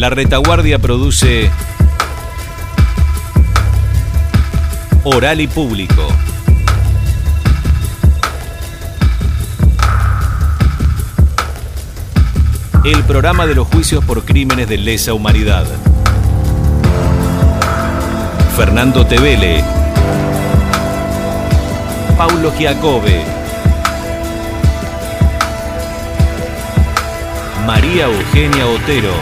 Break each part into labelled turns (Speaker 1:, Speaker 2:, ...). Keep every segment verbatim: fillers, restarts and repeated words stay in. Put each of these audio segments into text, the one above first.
Speaker 1: La Retaguardia produce Oral y Público. El programa de los juicios por crímenes de lesa humanidad. Fernando Tevele, Paulo Giacobbe, María Eugenia Otero.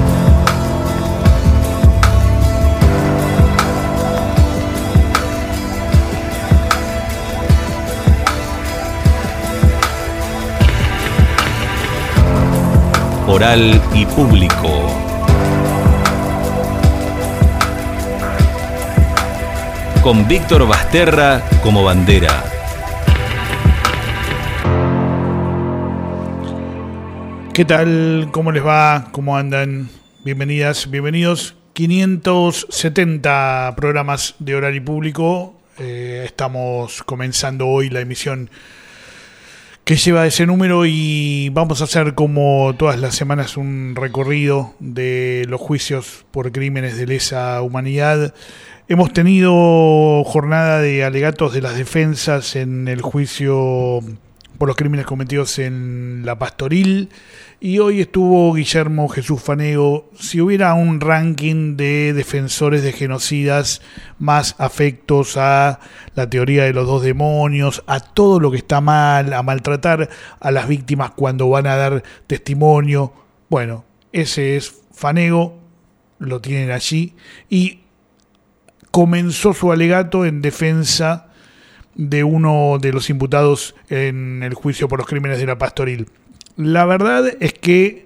Speaker 1: Oral y Público. Con Víctor Basterra como bandera.
Speaker 2: ¿Qué tal? ¿Cómo les va? ¿Cómo andan? Bienvenidas, bienvenidos. quinientos setenta programas de Oral y Público. Eh, estamos comenzando hoy la emisión que lleva ese número y vamos a hacer, como todas las semanas, un recorrido de los juicios por crímenes de lesa humanidad. Hemos tenido jornada de alegatos de las defensas en el juicio por los crímenes cometidos en La Pastoril y hoy estuvo Guillermo Jesús Fanego. Si hubiera un ranking de defensores de genocidas más afectos a la teoría de los dos demonios, a todo lo que está mal, a maltratar a las víctimas cuando van a dar testimonio, bueno, ese es Fanego, lo tienen allí, y comenzó su alegato en defensa de uno de los imputados en el juicio por los crímenes de La Pastoril. La verdad es que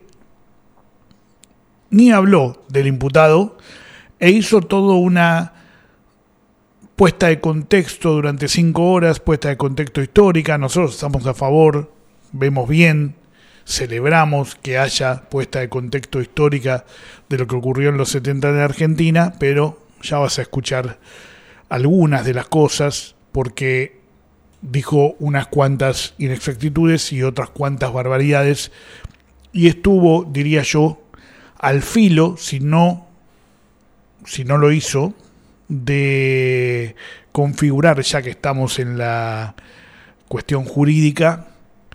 Speaker 2: ni habló del imputado e hizo toda una puesta de contexto durante cinco horas, puesta de contexto histórica. Nosotros estamos a favor, vemos bien, celebramos que haya puesta de contexto histórica de lo que ocurrió en los setenta en Argentina, pero ya vas a escuchar algunas de las cosas, porque dijo unas cuantas inexactitudes y otras cuantas barbaridades, y estuvo, diría yo, al filo, si no, si no lo hizo, de configurar, ya que estamos en la cuestión jurídica,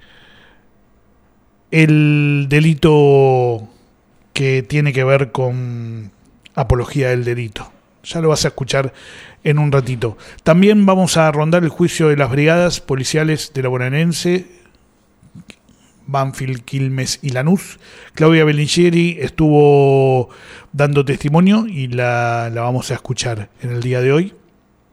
Speaker 2: el delito que tiene que ver con apología del delito. Ya lo vas a escuchar en un ratito. También vamos a rondar el juicio de las brigadas policiales de la bonaerense, Banfield, Quilmes y Lanús. Claudia Bellingieri estuvo dando testimonio y la, la vamos a escuchar en el día de hoy.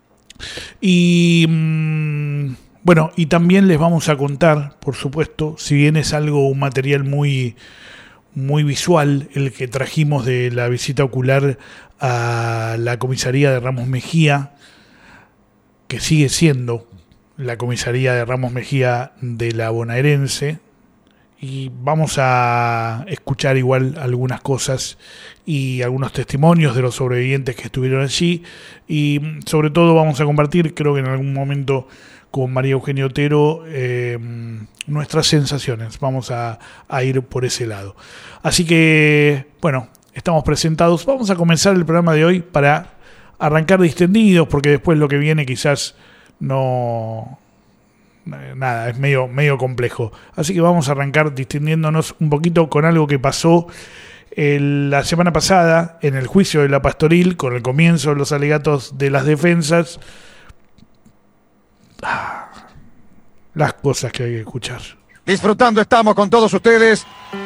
Speaker 2: Y mmm, bueno, y también les vamos a contar, por supuesto, si bien es algo, un material muy, muy visual, el que trajimos de la visita ocular a la comisaría de Ramos Mejía, que sigue siendo la comisaría de Ramos Mejía de la bonaerense, y vamos a escuchar igual algunas cosas y algunos testimonios de los sobrevivientes que estuvieron allí, y sobre todo vamos a compartir, creo que en algún momento con María Eugenia Otero, eh, nuestras sensaciones. Vamos a, a ir por ese lado. Así que, bueno, estamos presentados. Vamos a comenzar el programa de hoy para arrancar distendidos, porque después lo que viene quizás no... Nada, es medio, medio complejo. Así que vamos a arrancar distendiéndonos un poquito con algo que pasó el, la semana pasada en el juicio de La Pastoril, con el comienzo de los alegatos de las defensas. Ah, las cosas que hay que escuchar.
Speaker 3: Disfrutando estamos con todos ustedes.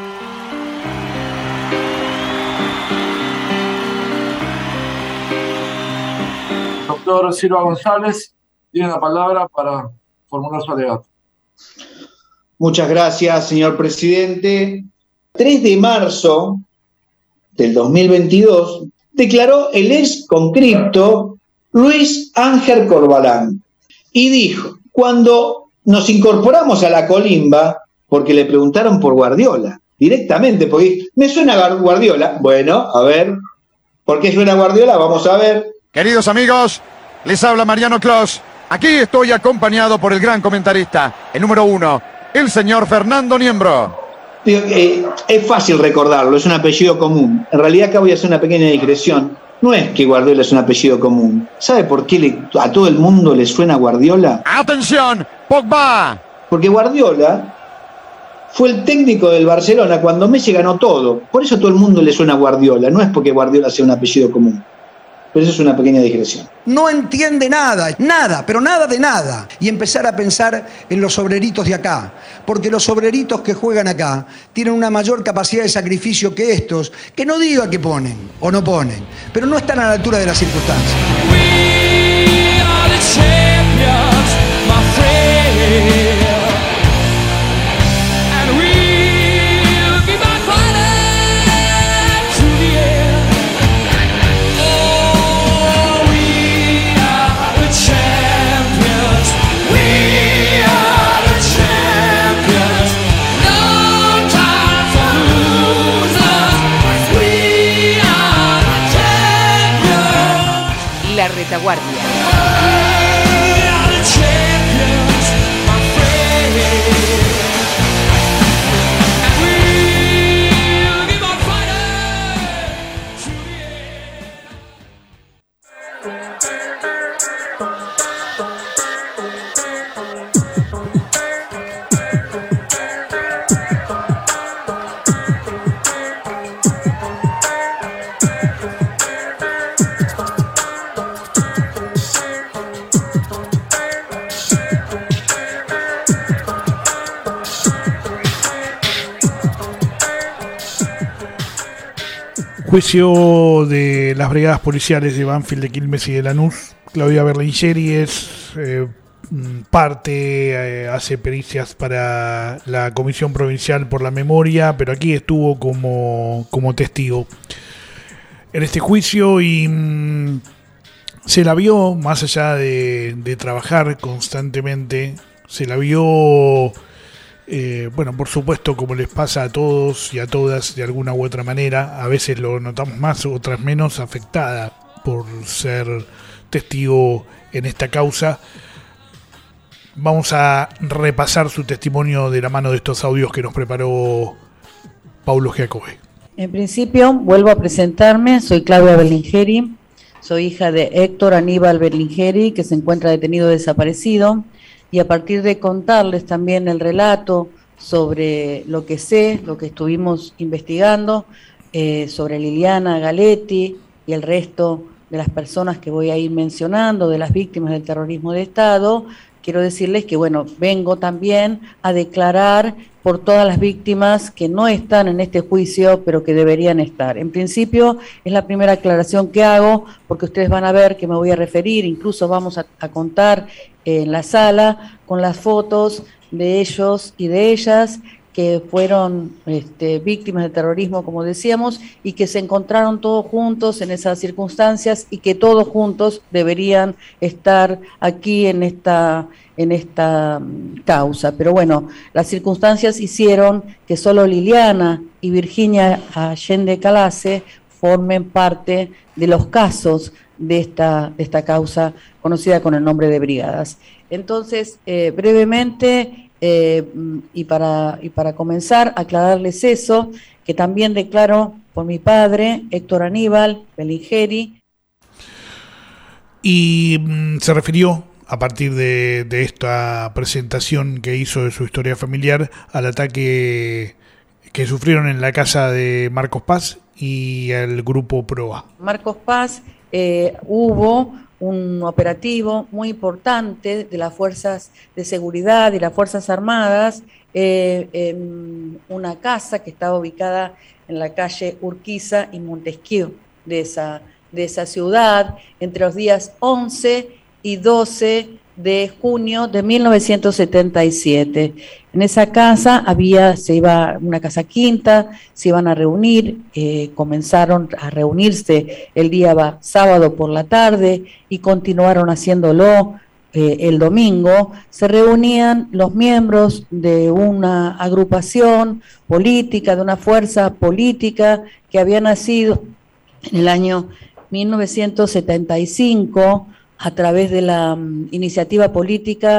Speaker 4: Doctor Silva González tiene la palabra para formular su alegato.
Speaker 5: Muchas gracias, señor presidente. tres de marzo del dos mil veintidós declaró el ex conscripto Luis Ángel Corbalán y dijo: cuando nos incorporamos a la colimba, porque le preguntaron por Guardiola, directamente, porque me suena Guardiola. Bueno, a ver, ¿por qué suena Guardiola? Vamos a ver.
Speaker 3: Queridos amigos, les habla Mariano Clos. Aquí estoy acompañado por el gran comentarista, el número uno, el señor Fernando Niembro.
Speaker 5: Digo, eh, es fácil recordarlo, es un apellido común. En realidad acá voy a hacer una pequeña digresión. No es que Guardiola es un apellido común. ¿Sabe por qué le, a todo el mundo le suena Guardiola?
Speaker 3: ¡Atención! ¡Pogba!
Speaker 5: Porque Guardiola fue el técnico del Barcelona cuando Messi ganó todo. Por eso a todo el mundo le suena Guardiola. No es porque Guardiola sea un apellido común. Pero eso es una pequeña digresión.
Speaker 6: No entiende nada, nada, pero nada de nada. Y empezar a pensar en los obreritos de acá. Porque los obreritos que juegan acá tienen una mayor capacidad de sacrificio que estos, que no diga que ponen o no ponen, pero no están a la altura de las circunstancias.
Speaker 7: We are the champions, my friend. And we'll keep on fighting to the end. Oh, we are the champions. We are the champions. No time for losers. We are the champions.
Speaker 8: La Retaguardia.
Speaker 7: We are the champions, my friend. And we'll keep on fighting to the
Speaker 2: Juicio de las brigadas policiales de Banfield, de Quilmes y de Lanús. Claudia Berlingeri es eh, parte, eh, hace pericias para la Comisión Provincial por la Memoria, pero aquí estuvo como, como testigo en este juicio y mm, se la vio, más allá de, de trabajar constantemente, se la vio... Eh, bueno, por supuesto, como les pasa a todos y a todas de alguna u otra manera, a veces lo notamos más, otras menos, afectada por ser testigo en esta causa. Vamos a repasar su testimonio de la mano de estos audios que nos preparó Paulo Giacobbe.
Speaker 9: En principio, vuelvo a presentarme, soy Claudia Berlingeri, soy hija de Héctor Aníbal Berlingeri, que se encuentra detenido desaparecido. Y a partir de contarles también el relato sobre lo que sé, lo que estuvimos investigando, eh, sobre Liliana Galetti y el resto de las personas que voy a ir mencionando, de las víctimas del terrorismo de Estado, quiero decirles que, bueno, vengo también a declarar por todas las víctimas que no están en este juicio, pero que deberían estar. En principio, es la primera aclaración que hago, porque ustedes van a ver que me voy a referir, incluso vamos a, a contar en la sala con las fotos de ellos y de ellas que fueron este, víctimas de terrorismo, como decíamos, y que se encontraron todos juntos en esas circunstancias y que todos juntos deberían estar aquí en esta, en esta causa. Pero bueno, las circunstancias hicieron que solo Liliana y Virginia Allende Calace formen parte de los casos de esta, de esta causa conocida con el nombre de brigadas. Entonces, eh, brevemente, eh, y, para, y para comenzar, aclararles eso, que también declaro por mi padre, Héctor Aníbal Berlingeri.
Speaker 2: Y mm, se refirió, a partir de, de esta presentación que hizo de su historia familiar, al ataque que sufrieron en la casa de Marcos Paz y al grupo Proa.
Speaker 9: Marcos Paz, eh, hubo un operativo muy importante de las fuerzas de seguridad y las fuerzas armadas eh, en una casa que estaba ubicada en la calle Urquiza y Montesquieu de esa, de esa ciudad entre los días once y doce de junio de mil novecientos setenta y siete. En esa casa había, se iba, una casa quinta, se iban a reunir, eh, comenzaron a reunirse el día sábado por la tarde y continuaron haciéndolo eh, el domingo. Se reunían los miembros de una agrupación política, de una fuerza política que había nacido en el año mil novecientos setenta y cinco a través de la um, iniciativa política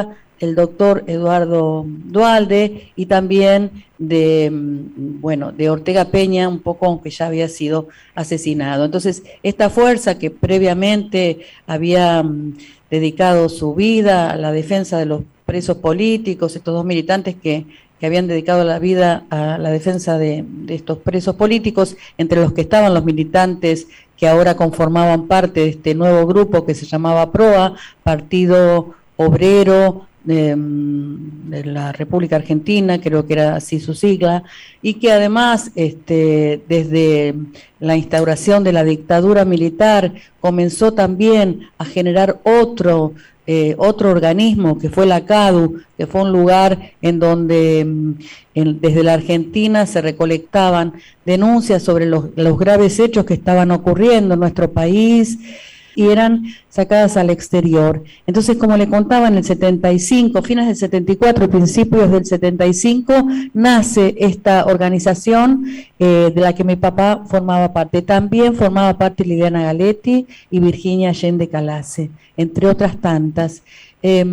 Speaker 9: el doctor Eduardo Duhalde y también de, bueno, de Ortega Peña, un poco aunque ya había sido asesinado. Entonces, esta fuerza que previamente había dedicado su vida a la defensa de los presos políticos, estos dos militantes que, que habían dedicado la vida a la defensa de, de estos presos políticos, entre los que estaban los militantes que ahora conformaban parte de este nuevo grupo que se llamaba PROA, Partido Obrero de, de la República Argentina, creo que era así su sigla, y que además este, desde la instauración de la dictadura militar comenzó también a generar otro Eh, otro organismo que fue la CADU, que fue un lugar en donde en, desde la Argentina se recolectaban denuncias sobre los, los graves hechos que estaban ocurriendo en nuestro país y eran sacadas al exterior. Entonces, como le contaba, en el setenta y cinco, fines del setenta y cuatro, principios del setenta y cinco, nace esta organización eh, de la que mi papá formaba parte. También formaba parte Liliana Galetti y Virginia Allende Calace, entre otras tantas. Eh,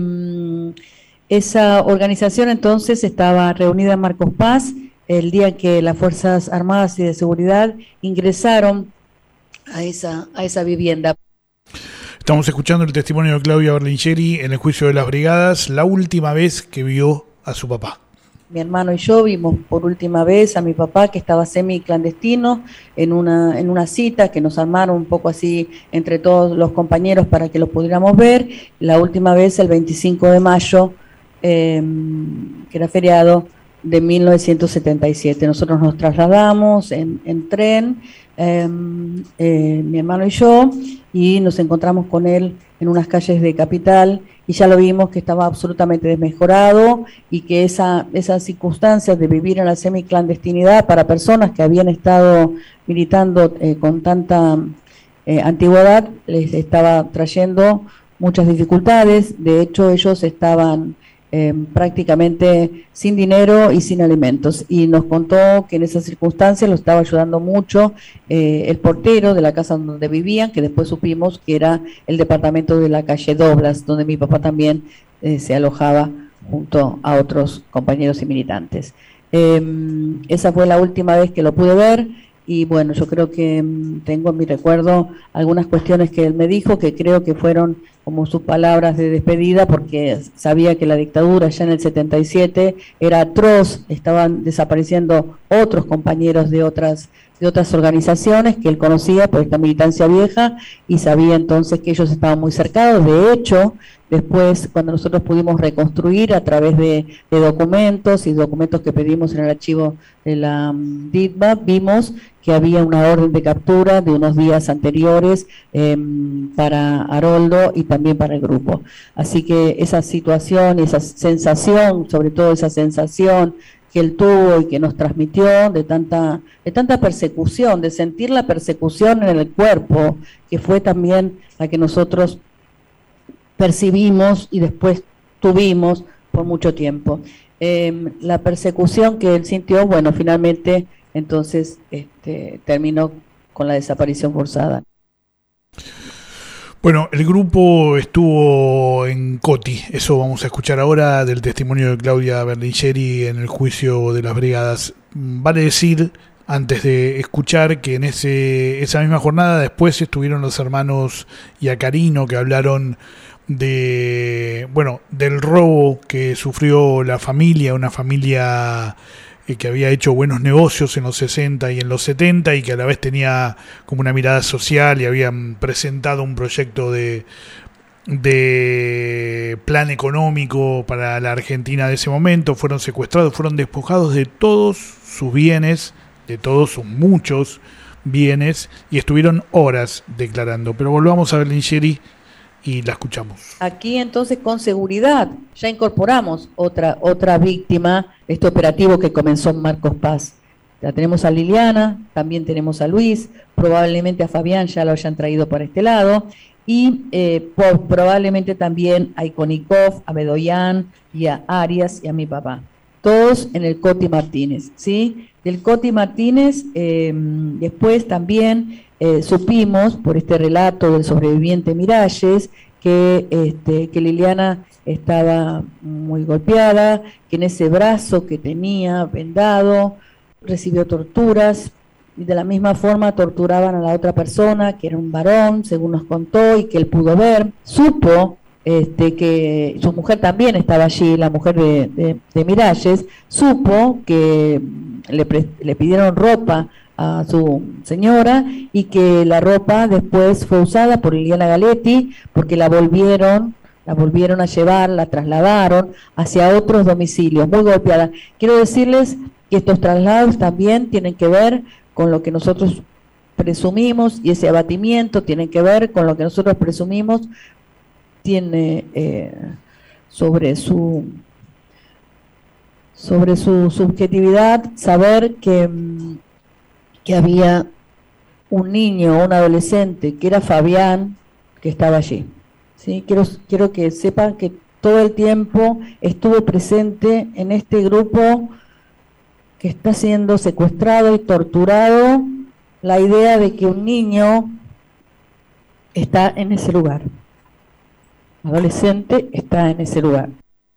Speaker 9: esa organización entonces estaba reunida en Marcos Paz el día que las Fuerzas Armadas y de Seguridad ingresaron a esa, a esa vivienda.
Speaker 2: Estamos escuchando el testimonio de Claudia Berlingeri en el juicio de las brigadas, la última vez que vio a su papá.
Speaker 9: Mi hermano y yo vimos por última vez a mi papá, que estaba semi clandestino en una, en una cita que nos armaron un poco así entre todos los compañeros para que lo pudiéramos ver. La última vez el veinticinco de mayo, eh, que era feriado, de mil novecientos setenta y siete. Nosotros nos trasladamos en, en tren, eh, eh, mi hermano y yo, y nos encontramos con él en unas calles de Capital, y ya lo vimos que estaba absolutamente desmejorado, y que esa, esas circunstancias de vivir en la semiclandestinidad para personas que habían estado militando eh, con tanta eh, antigüedad les estaba trayendo muchas dificultades. De hecho, ellos estaban Eh, prácticamente sin dinero y sin alimentos, y nos contó que en esas circunstancias lo estaba ayudando mucho eh, el portero de la casa donde vivían, que después supimos que era el departamento de la calle Doblas, donde mi papá también eh, se alojaba junto a otros compañeros y militantes. Eh, esa fue la última vez que lo pude ver, y bueno, yo creo que um, tengo en mi recuerdo algunas cuestiones que él me dijo, que creo que fueron como sus palabras de despedida, porque sabía que la dictadura ya en el setenta y siete era atroz, estaban desapareciendo otros compañeros de otras, de otras organizaciones que él conocía por esta militancia vieja, y sabía entonces que ellos estaban muy cercados. De hecho, después, cuando nosotros pudimos reconstruir a través de, de documentos y documentos que pedimos en el archivo de la um, D I T B A, vimos que había una orden de captura de unos días anteriores eh, para Haroldo y también para el grupo. Así que esa situación, esa sensación, sobre todo esa sensación que él tuvo y que nos transmitió de tanta, de tanta persecución, de sentir la persecución en el cuerpo, que fue también la que nosotros percibimos y después tuvimos por mucho tiempo. Eh, la persecución que él sintió, bueno, finalmente entonces este, terminó con la desaparición forzada.
Speaker 2: Bueno, el grupo estuvo en Coti, eso vamos a escuchar ahora del testimonio de Claudia Berlingeri en el juicio de las brigadas. Vale decir, antes de escuchar, que en ese esa misma jornada después estuvieron los hermanos Iacarino, que hablaron de, bueno, del robo que sufrió la familia, una familia que había hecho buenos negocios en los sesenta y en los setenta, y que a la vez tenía como una mirada social, y habían presentado un proyecto de, de plan económico para la Argentina de ese momento. Fueron secuestrados, fueron despojados de todos sus bienes, de todos sus muchos bienes, y estuvieron horas declarando. Pero volvamos a Berlingeri y la escuchamos.
Speaker 9: Aquí entonces, con seguridad, ya incorporamos otra otra víctima, este operativo que comenzó en Marcos Paz. Ya tenemos a Liliana, también tenemos a Luis, probablemente a Fabián ya lo hayan traído para este lado, y eh, por, probablemente también a Ikonikov, a Bedoyan y a Arias y a mi papá. Todos en el Coti Martínez, ¿sí? Del Coti Martínez, eh, después también Eh, supimos por este relato del sobreviviente Miralles que, este, que Liliana estaba muy golpeada, que en ese brazo que tenía vendado recibió torturas, y de la misma forma torturaban a la otra persona, que era un varón, según nos contó, y que él pudo ver. Supo este, que su mujer también estaba allí, la mujer de, de, de Miralles, supo que le, pre, le pidieron ropa a su señora y que la ropa después fue usada por Liliana Galetti porque la volvieron, la volvieron a llevar, la trasladaron hacia otros domicilios, muy golpeada. Quiero decirles que estos traslados también tienen que ver con lo que nosotros presumimos, y ese abatimiento tiene que ver con lo que nosotros presumimos tiene eh, sobre su sobre su subjetividad saber que, que había un niño o un adolescente que era Fabián que estaba allí. ¿Sí? Quiero, quiero que sepan que todo el tiempo estuvo presente en este grupo que está siendo secuestrado y torturado, la idea de que un niño está en ese lugar, adolescente está en ese lugar.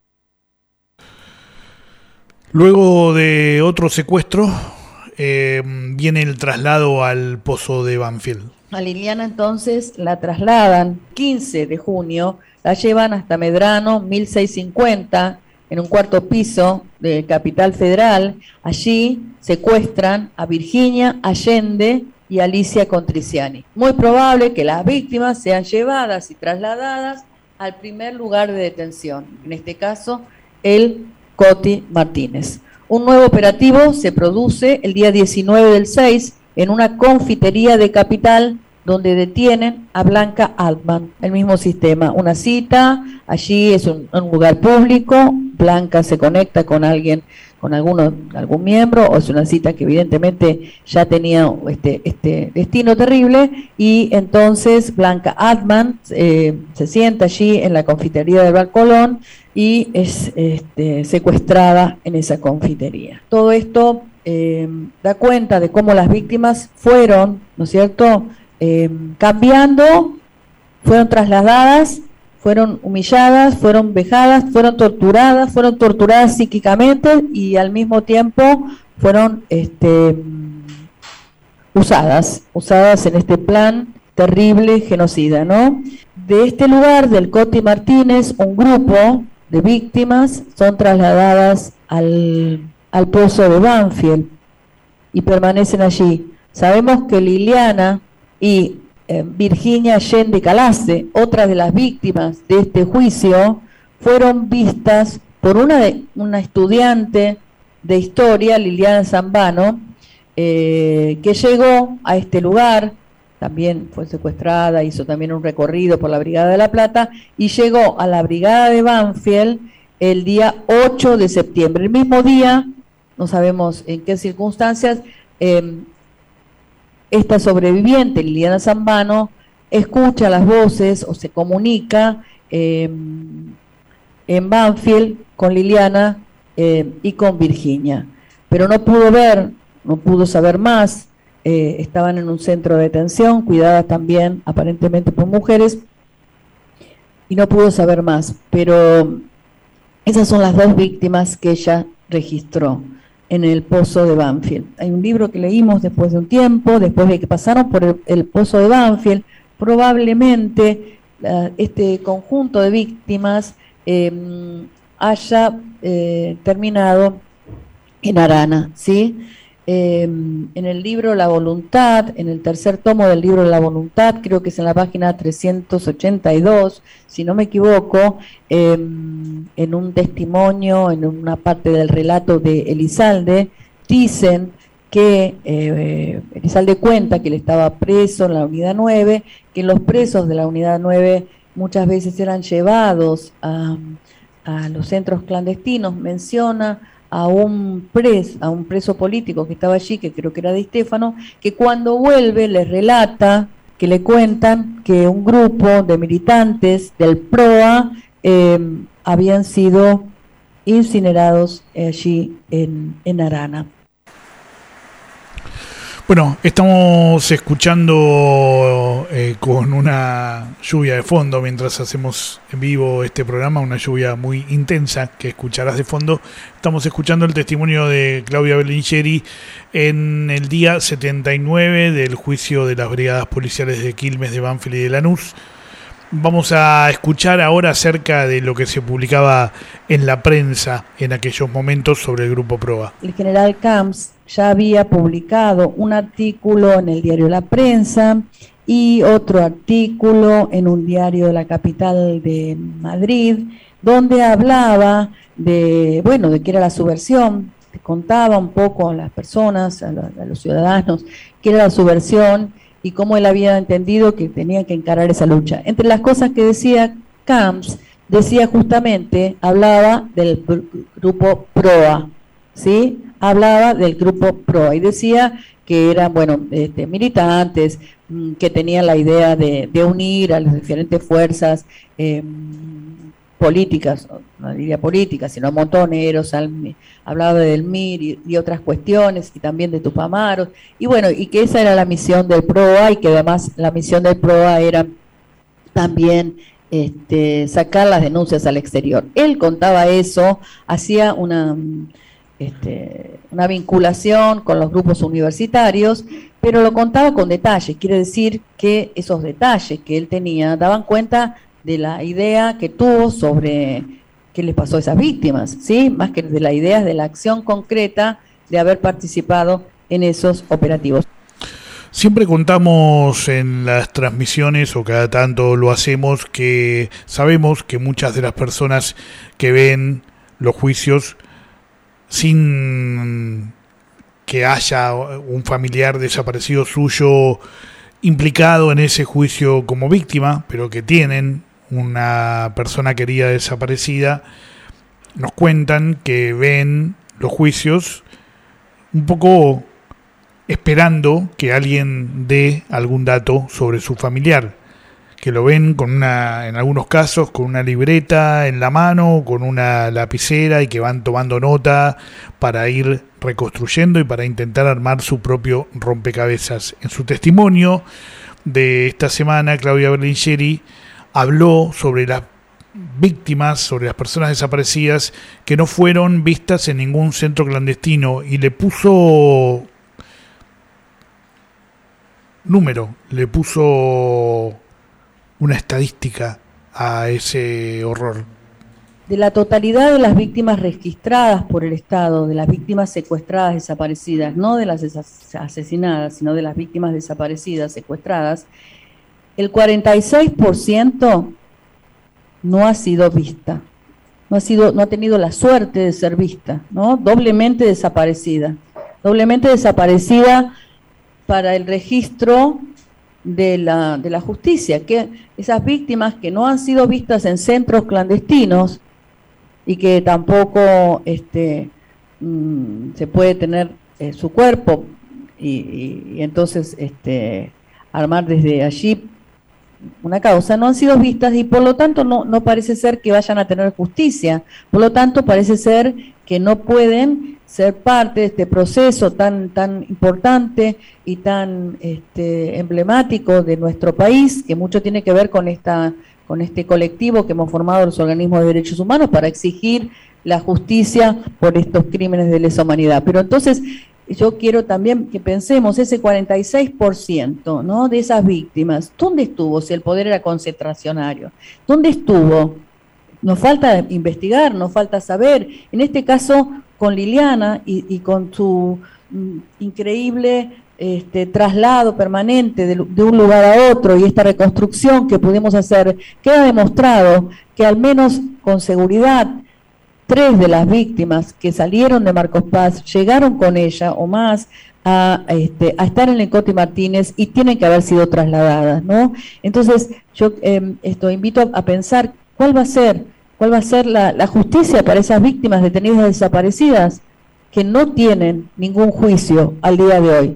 Speaker 2: Luego de otro secuestro, eh, viene el traslado al pozo de Banfield.
Speaker 9: A Liliana entonces la trasladan quince de junio, la llevan hasta Medrano mil seiscientos cincuenta, en un cuarto piso de Capital Federal. Allí secuestran a Virginia Allende y Alicia Contriciani. Muy probable que las víctimas sean llevadas y trasladadas al primer lugar de detención, en este caso el Coti Martínez. Un nuevo operativo se produce el día diecinueve del seis en una confitería de Capital, donde detienen a Blanca Altman. El mismo sistema, una cita, allí es un, un lugar público, Blanca se conecta con alguien, con alguno, algún miembro, o es una cita que evidentemente ya tenía este, este destino terrible, y entonces Blanca Altman eh, se sienta allí en la confitería del Bar Colón y es este, secuestrada en esa confitería. Todo esto eh, da cuenta de cómo las víctimas fueron, ¿no es cierto?, Eh, cambiando, fueron trasladadas, fueron humilladas, fueron vejadas, fueron torturadas, fueron torturadas psíquicamente y al mismo tiempo fueron este, usadas, usadas en este plan terrible genocida, ¿no? De este lugar, del Coti Martínez, un grupo de víctimas son trasladadas al, al pozo de Banfield y permanecen allí. Sabemos que Liliana y eh, Virginia Allende Calace, otra de las víctimas de este juicio, fueron vistas por una, de, una estudiante de historia, Liliana Zambano, eh, que llegó a este lugar, también fue secuestrada, hizo también un recorrido por la Brigada de La Plata, y llegó a la Brigada de Banfield el día ocho de septiembre. El mismo día, no sabemos en qué circunstancias, eh, esta sobreviviente, Liliana Zambano, escucha las voces o se comunica eh, en Banfield con Liliana eh, y con Virginia, pero no pudo ver, no pudo saber más. Eh, estaban en un centro de detención, cuidadas también aparentemente por mujeres, y no pudo saber más, pero esas son las dos víctimas que ella registró en el pozo de Banfield. Hay un libro que leímos después de un tiempo, después de que pasaron por el, el pozo de Banfield, probablemente uh, este conjunto de víctimas eh, haya eh, terminado en Arana, ¿sí? Eh, en el libro La Voluntad, en el tercer tomo del libro La Voluntad, creo que es en la página trescientos ochenta y dos, si no me equivoco, eh, en un testimonio, en una parte del relato de Elizalde, dicen que eh, Elizalde cuenta que él estaba preso en la unidad nueve, que los presos de la unidad nueve muchas veces eran llevados a, a los centros clandestinos. Menciona a un pres, a un preso político que estaba allí, que creo que era Di Stéfano, que cuando vuelve les relata, que le cuentan que un grupo de militantes del P R O A eh, habían sido incinerados allí en, en Arana.
Speaker 2: Bueno, estamos escuchando eh, con una lluvia de fondo mientras hacemos en vivo este programa, una lluvia muy intensa que escucharás de fondo. Estamos escuchando el testimonio de Claudia Berlingeri en el día setenta y nueve del juicio de las brigadas policiales de Quilmes, de Banfield y de Lanús. Vamos a escuchar ahora acerca de lo que se publicaba en la prensa en aquellos momentos sobre el Grupo Proa.
Speaker 9: El general Camps ya había publicado un artículo en el diario La Prensa y otro artículo en un diario de la capital de Madrid, donde hablaba de, bueno, de qué era la subversión, contaba un poco a las personas, a los, a los ciudadanos, qué era la subversión y cómo él había entendido que tenía que encarar esa lucha. Entre las cosas que decía Camps, decía justamente, hablaba del Grupo Proa, ¿sí? Hablaba del Grupo Proa y decía que eran, bueno, este, militantes, mmm, que tenían la idea de, de unir a las diferentes fuerzas eh, políticas, no diría políticas, sino montoneros, al, hablaba del M I R y, y otras cuestiones, y también de Tupamaros, y bueno, y que esa era la misión del Proa, y que además la misión del Proa era también este, sacar las denuncias al exterior. Él contaba eso, hacía una... Este, una vinculación con los grupos universitarios, pero lo contaba con detalles, quiere decir que esos detalles que él tenía daban cuenta de la idea que tuvo sobre qué les pasó a esas víctimas, ¿sí? Más que de la idea de la acción concreta de haber participado en esos operativos.
Speaker 2: Siempre contamos en las transmisiones, o cada tanto lo hacemos, que sabemos que muchas de las personas que ven los juicios sin que haya un familiar desaparecido suyo implicado en ese juicio como víctima, pero que tienen una persona querida desaparecida, nos cuentan que ven los juicios un poco esperando que alguien dé algún dato sobre su familiar, que lo ven con una, en algunos casos, con una libreta en la mano, con una lapicera, y que van tomando nota para ir reconstruyendo y para intentar armar su propio rompecabezas. En su testimonio de esta semana, Claudia Berlingeri habló sobre las víctimas, sobre las personas desaparecidas que no fueron vistas en ningún centro clandestino, y le puso número, le puso una estadística a ese horror.
Speaker 9: De la totalidad de las víctimas registradas por el Estado, de las víctimas secuestradas, desaparecidas, no de las asesinadas, sino de las víctimas desaparecidas, secuestradas, el cuarenta y seis por ciento no ha sido vista, no ha sido, no ha tenido la suerte de ser vista, ¿no? Doblemente desaparecida, doblemente desaparecida para el registro de la, de la justicia, que esas víctimas que no han sido vistas en centros clandestinos y que tampoco este, mmm, se puede tener eh, su cuerpo y, y, y entonces este, armar desde allí una causa, no han sido vistas y por lo tanto no, no parece ser que vayan a tener justicia, por lo tanto parece ser que no pueden ser parte de este proceso tan, tan importante y tan este, emblemático de nuestro país, que mucho tiene que ver con, esta, con este colectivo que hemos formado los organismos de derechos humanos para exigir la justicia por estos crímenes de lesa humanidad. Pero entonces yo quiero también que pensemos ese cuarenta y seis por ciento, ¿no?, de esas víctimas, ¿dónde estuvo si el poder era concentracionario? ¿Dónde estuvo? Nos falta investigar, nos falta saber. En este caso, con Liliana y, y con su mm, increíble este, traslado permanente de, de un lugar a otro y esta reconstrucción que pudimos hacer, queda demostrado que al menos con seguridad tres de las víctimas que salieron de Marcos Paz llegaron con ella o más a, a, este, a estar en el Coti Martínez y tienen que haber sido trasladadas, ¿no? Entonces yo eh, esto invito a, a pensar cuál va a ser, cuál va a ser la, la justicia para esas víctimas detenidas desaparecidas que no tienen ningún juicio al día de hoy.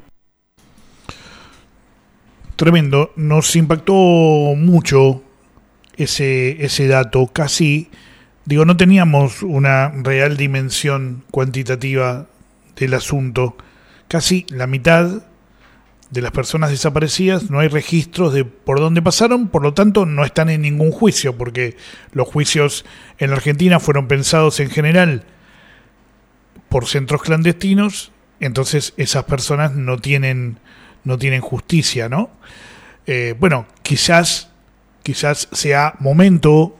Speaker 2: Tremendo, nos impactó mucho ese, ese dato, casi... Digo, no teníamos una real dimensión cuantitativa del asunto. Casi la mitad de las personas desaparecidas, no hay registros de por dónde pasaron, por lo tanto no están en ningún juicio, porque los juicios en la Argentina fueron pensados en general por centros clandestinos, entonces esas personas no tienen, no tienen justicia, ¿no? Eh, bueno, quizás, quizás sea momento,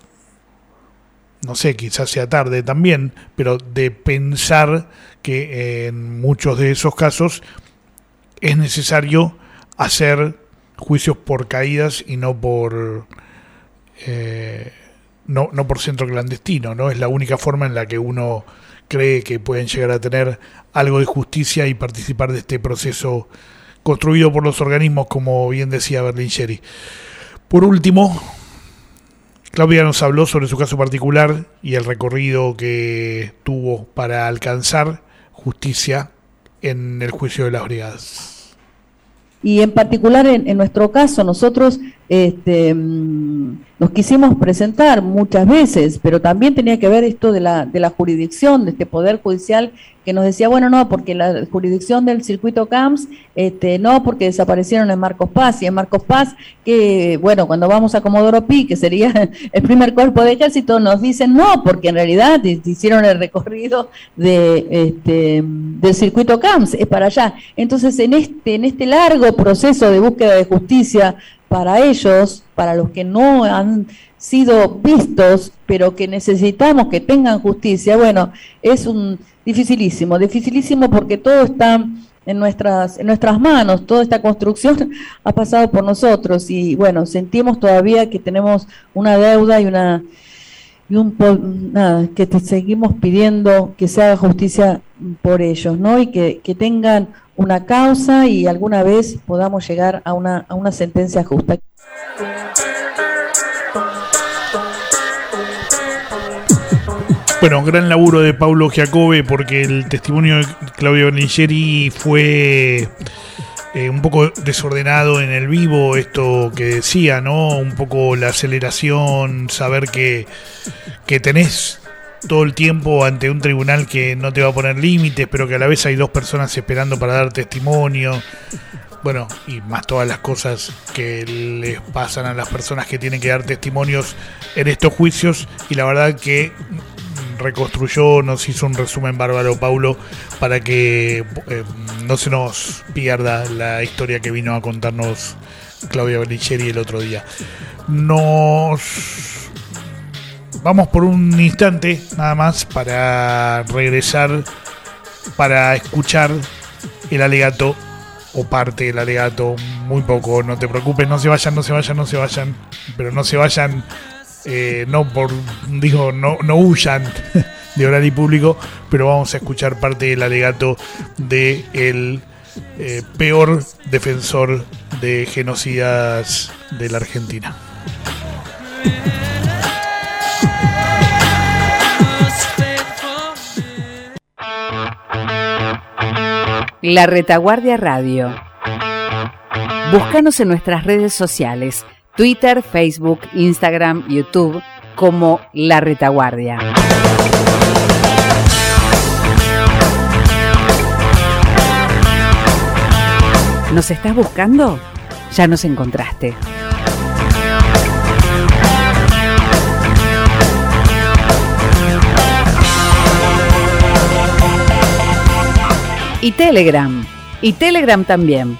Speaker 2: no sé, quizás sea tarde también, pero de pensar que en muchos de esos casos es necesario hacer juicios por caídas y no por eh, no, no por centro clandestino, ¿no? Es la única forma en la que uno cree que pueden llegar a tener algo de justicia y participar de este proceso construido por los organismos, como bien decía Berlingeri. Por último, Claudia nos habló sobre su caso particular y el recorrido que tuvo para alcanzar justicia en el juicio de las brigadas.
Speaker 9: Y en particular en, en nuestro caso, nosotros este, nos quisimos presentar muchas veces, pero también tenía que ver esto de la, de la jurisdicción, de este poder judicial que nos decía, bueno, no, porque la jurisdicción del circuito Camps, este, no, porque desaparecieron en Marcos Paz, y en Marcos Paz, que bueno, cuando vamos a Comodoro Pi, que sería el primer cuerpo de ejército, nos dicen no, porque en realidad hicieron el recorrido de este del circuito Camps, es para allá. Entonces, en este, en este largo proceso de búsqueda de justicia para ellos, para los que no han sido vistos, pero que necesitamos que tengan justicia, bueno, es un dificilísimo, dificilísimo porque todo está en nuestras, en nuestras manos, toda esta construcción ha pasado por nosotros y bueno, sentimos todavía que tenemos una deuda y una y un nada, que te seguimos pidiendo que se haga justicia por ellos, ¿no? Y que, que tengan una causa y alguna vez podamos llegar a una, a una sentencia justa.
Speaker 2: Bueno, gran laburo de Paulo Giacobbe, porque el testimonio de Claudia Berlingeri fue eh, un poco desordenado en el vivo, esto que decía, ¿no? Un poco la aceleración, saber que, que tenés todo el tiempo ante un tribunal que no te va a poner límites, pero que a la vez hay dos personas esperando para dar testimonio. Bueno, y más todas las cosas que les pasan a las personas que tienen que dar testimonios en estos juicios, y la verdad que reconstruyó, nos hizo un resumen bárbaro Paulo para que eh, no se nos pierda la historia que vino a contarnos Claudia Berlingeri el otro día. Nos vamos por un instante nada más para regresar, para escuchar el alegato o parte del alegato, muy poco, no te preocupes, no se vayan, no se vayan, no se vayan, pero no se vayan. Eh, no por digo no no huyan de horario público, pero vamos a escuchar parte del alegato de el eh, peor defensor de genocidas de la Argentina.
Speaker 8: La Retaguardia Radio. Búscanos en nuestras redes sociales: Twitter, Facebook, Instagram, YouTube, como La Retaguardia. ¿Nos estás buscando? Ya nos encontraste. Y Telegram. Y Telegram también.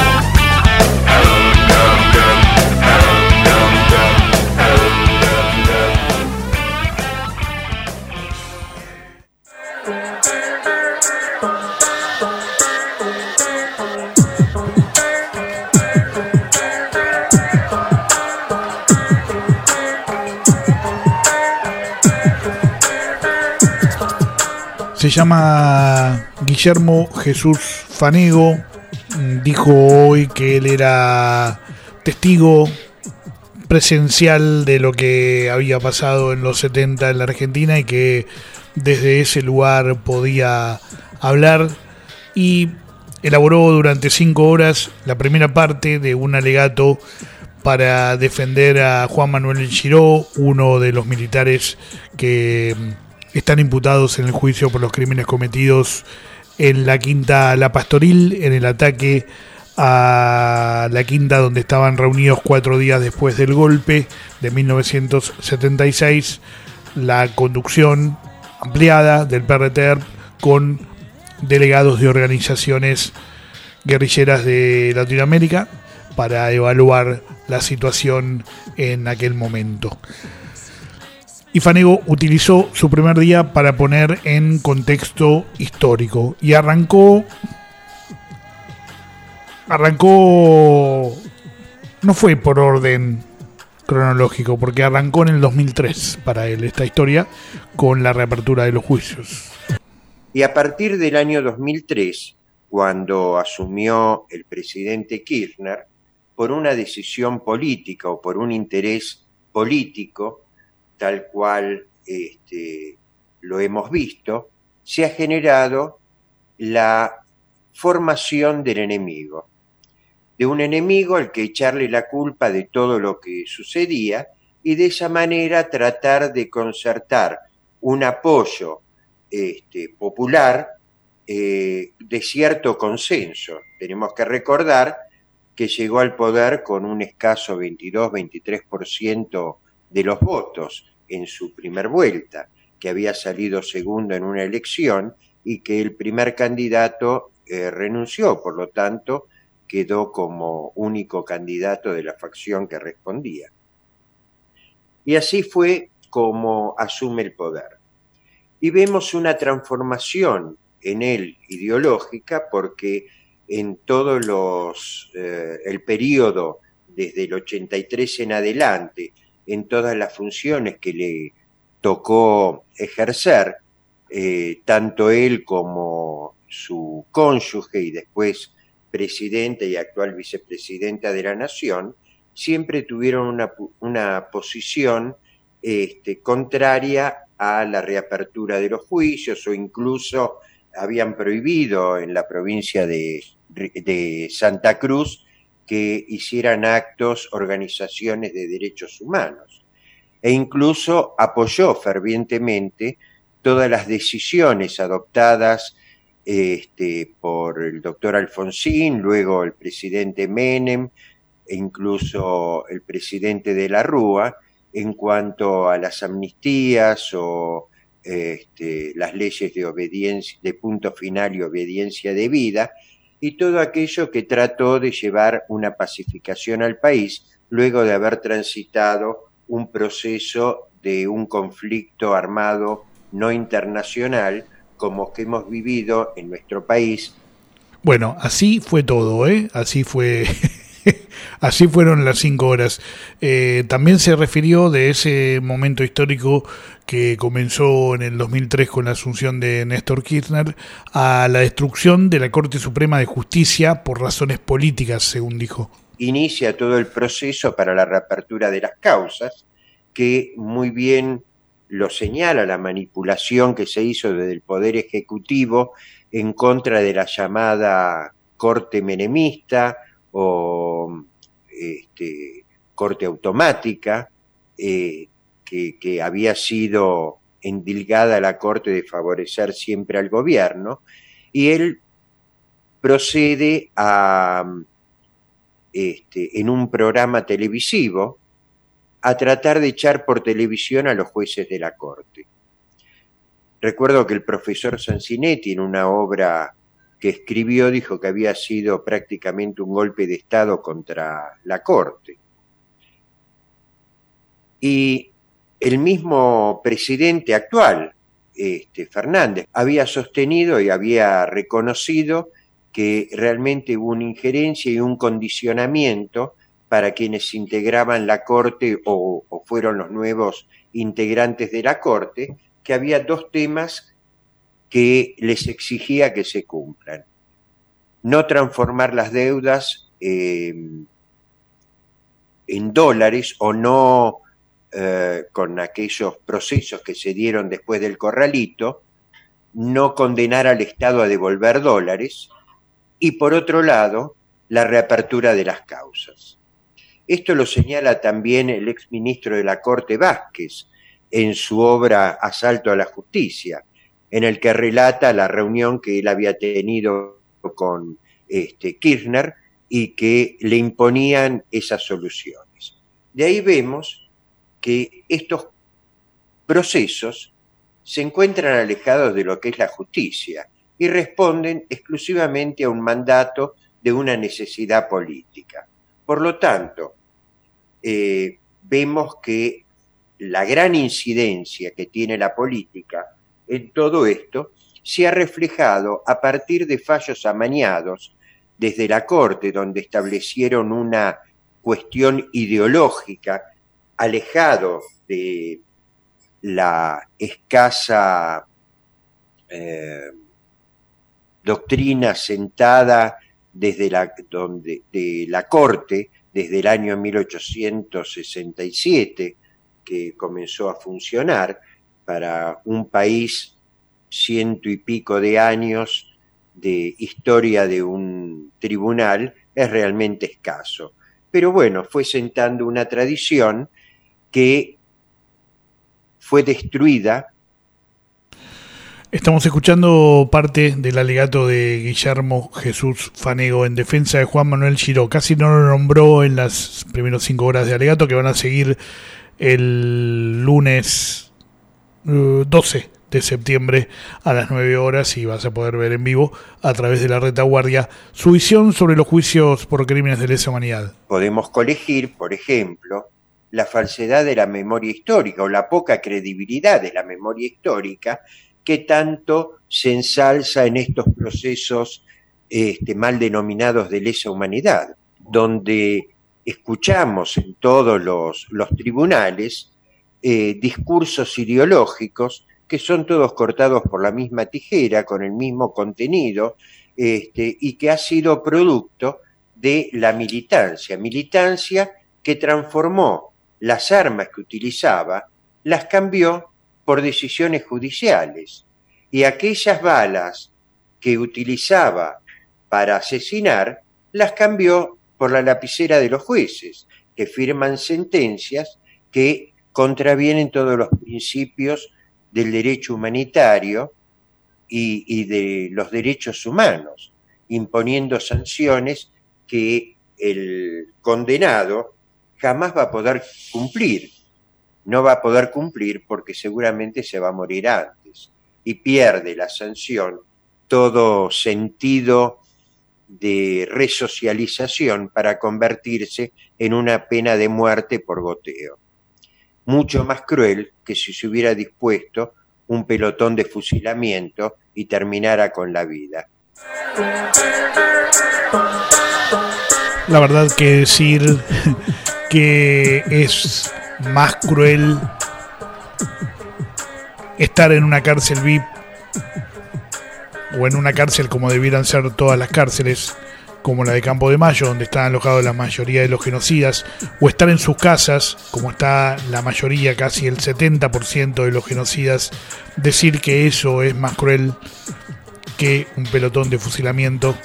Speaker 2: Se llama Guillermo Jesús Fanego. Dijo hoy que él era testigo presencial de lo que había pasado en los setenta en la Argentina y que desde ese lugar podía hablar, y elaboró durante cinco horas la primera parte de un alegato para defender a Juan Manuel Giró, uno de los militares que están imputados en el juicio por los crímenes cometidos en la Quinta La Pastoril, en el ataque a la quinta donde estaban reunidos cuatro días después del golpe de mil novecientos setenta y seis, la conducción ampliada del P R T E R con delegados de organizaciones guerrilleras de Latinoamérica para evaluar la situación en aquel momento. Y Fanego utilizó su primer día para poner en contexto histórico y arrancó arrancó no fue por orden cronológico, porque arrancó en el dos mil tres para él esta historia con la reapertura de los juicios.
Speaker 10: Y a partir del año dos mil tres, cuando asumió el presidente Kirchner, por una decisión política o por un interés político, tal cual este, lo hemos visto, se ha generado la formación del enemigo, de un enemigo al que echarle la culpa de todo lo que sucedía y de esa manera tratar de concertar un apoyo este, popular eh, de cierto consenso. Tenemos que recordar que llegó al poder con un escaso veintidós a veintitrés por ciento de los votos en su primer vuelta, que había salido segundo en una elección y que el primer candidato eh, renunció, por lo tanto quedó como único candidato de la facción que respondía. Y así fue como asume el poder. Y vemos una transformación en él ideológica, porque en todos los eh, el periodo desde el ochenta y tres en adelante, en todas las funciones que le tocó ejercer, eh, tanto él como su cónyuge y después presidenta y actual vicepresidenta de la Nación, siempre tuvieron una, una posición este, contraria a la reapertura de los juicios, o incluso habían prohibido en la provincia de, de Santa Cruz que hicieran actos organizaciones de derechos humanos, e incluso apoyó fervientemente todas las decisiones adoptadas este, por el doctor Alfonsín, luego el presidente Menem e incluso el presidente de la Rúa en cuanto a las amnistías o este, las leyes de obediencia, de punto final y obediencia debida, y todo aquello que trató de llevar una pacificación al país luego de haber transitado un proceso de un conflicto armado no internacional como que hemos vivido en nuestro país.
Speaker 2: Bueno, así fue todo, ¿eh? Así fue... Así fueron las cinco horas. Eh, también se refirió de ese momento histórico que comenzó en el dos mil tres con la asunción de Néstor Kirchner a la destrucción de la Corte Suprema de Justicia por razones políticas, según dijo.
Speaker 10: Inicia todo el proceso para la reapertura de las causas, que muy bien lo señala la manipulación que se hizo desde el Poder Ejecutivo en contra de la llamada Corte Menemista o este, corte automática, eh, que, que había sido endilgada a la corte de favorecer siempre al gobierno, y él procede a, este, en un programa televisivo, a tratar de echar por televisión a los jueces de la corte. Recuerdo que el profesor Sanzinetti, en una obra que escribió, dijo que había sido prácticamente un golpe de Estado contra la Corte. Y el mismo presidente actual, este, Fernández, había sostenido y había reconocido que realmente hubo una injerencia y un condicionamiento para quienes integraban la Corte o, o fueron los nuevos integrantes de la Corte, que había dos temas que les exigía que se cumplan. No transformar las deudas eh, en dólares o no eh, con aquellos procesos que se dieron después del corralito, no condenar al Estado a devolver dólares y, por otro lado, la reapertura de las causas. Esto lo señala también el exministro de la Corte Vázquez en su obra Asalto a la Justicia, en el que relata la reunión que él había tenido con este, Kirchner y que le imponían esas soluciones. De ahí vemos que estos procesos se encuentran alejados de lo que es la justicia y responden exclusivamente a un mandato de una necesidad política. Por lo tanto, eh, vemos que la gran incidencia que tiene la política en todo esto se ha reflejado a partir de fallos amañados desde la Corte, donde establecieron una cuestión ideológica, alejado de la escasa eh, doctrina sentada desde la, donde, de la Corte desde el año mil ochocientos sesenta y siete, que comenzó a funcionar para un país ciento y pico de años de historia de un tribunal, es realmente escaso. Pero bueno, fue sentando una tradición que fue destruida.
Speaker 2: Estamos escuchando parte del alegato de Guillermo Jesús Fanego en defensa de Juan Manuel Giró. Casi no lo nombró en las primeras cinco horas de alegato, que van a seguir el lunes uh, doce de septiembre a las nueve horas, y vas a poder ver en vivo a través de la Retaguardia su visión sobre los juicios por crímenes de lesa humanidad.
Speaker 10: Podemos colegir, por ejemplo, la falsedad de la memoria histórica o la poca credibilidad de la memoria histórica que tanto se ensalza en estos procesos este, mal denominados de lesa humanidad, donde escuchamos en todos los, los tribunales eh, discursos ideológicos que son todos cortados por la misma tijera, con el mismo contenido, este, y que ha sido producto de la militancia, militancia que transformó las armas que utilizaba, las cambió por decisiones judiciales, y aquellas balas que utilizaba para asesinar, las cambió por la lapicera de los jueces, que firman sentencias que contravienen todos los principios del derecho humanitario y, y de los derechos humanos, imponiendo sanciones que el condenado jamás va a poder cumplir. No va a poder cumplir porque seguramente se va a morir antes y pierde la sanción todo sentido de resocialización para convertirse en una pena de muerte por goteo. Mucho más cruel que si se hubiera dispuesto un pelotón de fusilamiento y terminara con la vida.
Speaker 2: La verdad que decir que es más cruel estar en una cárcel V I P o en una cárcel como debieran ser todas las cárceles, como la de Campo de Mayo, donde están alojados la mayoría de los genocidas, o estar en sus casas, como está la mayoría, casi el setenta por ciento de los genocidas, decir que eso es más cruel que un pelotón de fusilamiento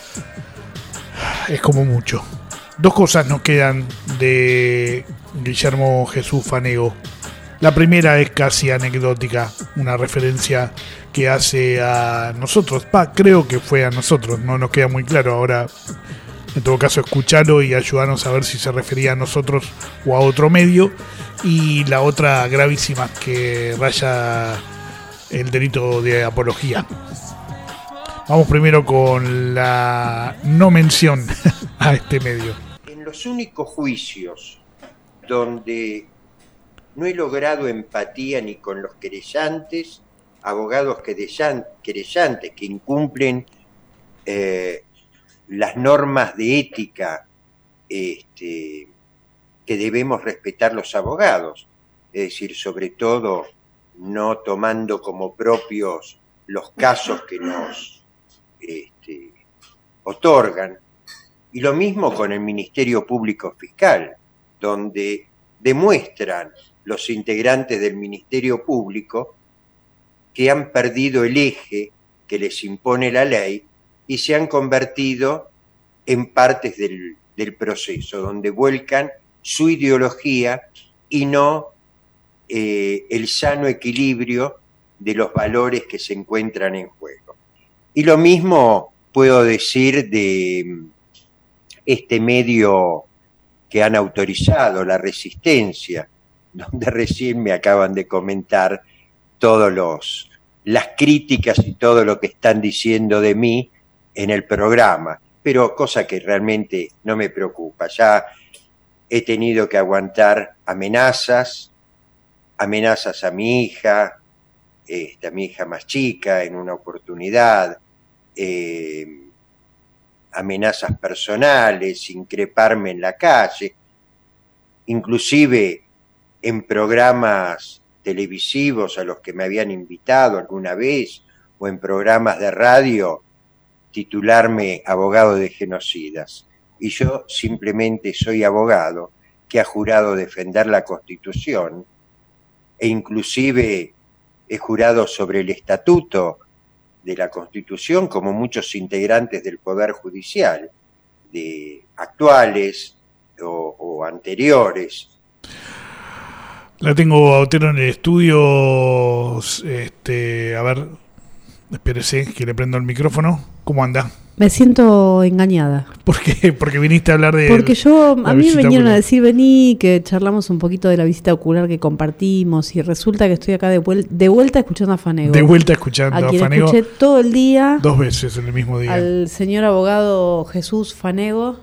Speaker 2: es como mucho. Dos cosas nos quedan de Guillermo Jesús Fanego. La primera es casi anecdótica, una referencia que hace a nosotros, pa, creo que fue a nosotros, no nos queda muy claro ahora, en todo caso escucharlo y ayudarnos a ver si se refería a nosotros o a otro medio. Y la otra gravísima, que raya el delito de apología. Vamos primero con la no mención a este medio.
Speaker 10: En los únicos juicios donde no he logrado empatía ni con los querellantes, abogados querellantes que incumplen eh, las normas de ética este, que debemos respetar los abogados, es decir, sobre todo no tomando como propios los casos que nos este, otorgan, y lo mismo con el Ministerio Público Fiscal, donde demuestran los integrantes del Ministerio Público que han perdido el eje que les impone la ley y se han convertido en partes del, del proceso, donde vuelcan su ideología y no eh, el sano equilibrio de los valores que se encuentran en juego. Y lo mismo puedo decir de este medio que han autorizado, La Resistencia, donde recién me acaban de comentar todos los las críticas y todo lo que están diciendo de mí en el programa, pero cosa que realmente no me preocupa. Ya he tenido que aguantar amenazas, amenazas a mi hija, este, a mi hija más chica en una oportunidad, eh, amenazas personales, increparme en la calle, inclusive en programas televisivos a los que me habían invitado alguna vez, o en programas de radio, titularme abogado de genocidas. Y yo simplemente soy abogado que ha jurado defender la Constitución, e inclusive he jurado sobre el estatuto de la Constitución, como muchos integrantes del Poder Judicial, de actuales o, o anteriores.
Speaker 2: La tengo a Otero en el estudio. Este, a ver, espérese que le prendo el micrófono. ¿Cómo anda?
Speaker 11: Me siento engañada.
Speaker 2: ¿Por qué? Porque viniste a hablar de...
Speaker 11: Porque yo, a mí me vinieron
Speaker 2: ocular.
Speaker 11: a decir, vení, que charlamos un poquito de la visita ocular que compartimos, y resulta que estoy acá de, vuel- de vuelta escuchando a Fanego.
Speaker 2: De vuelta escuchando
Speaker 11: a
Speaker 2: a
Speaker 11: quien
Speaker 2: Fanego.
Speaker 11: escuché todo el día.
Speaker 2: Dos veces en el mismo día.
Speaker 11: Al señor abogado Jesús Fanego,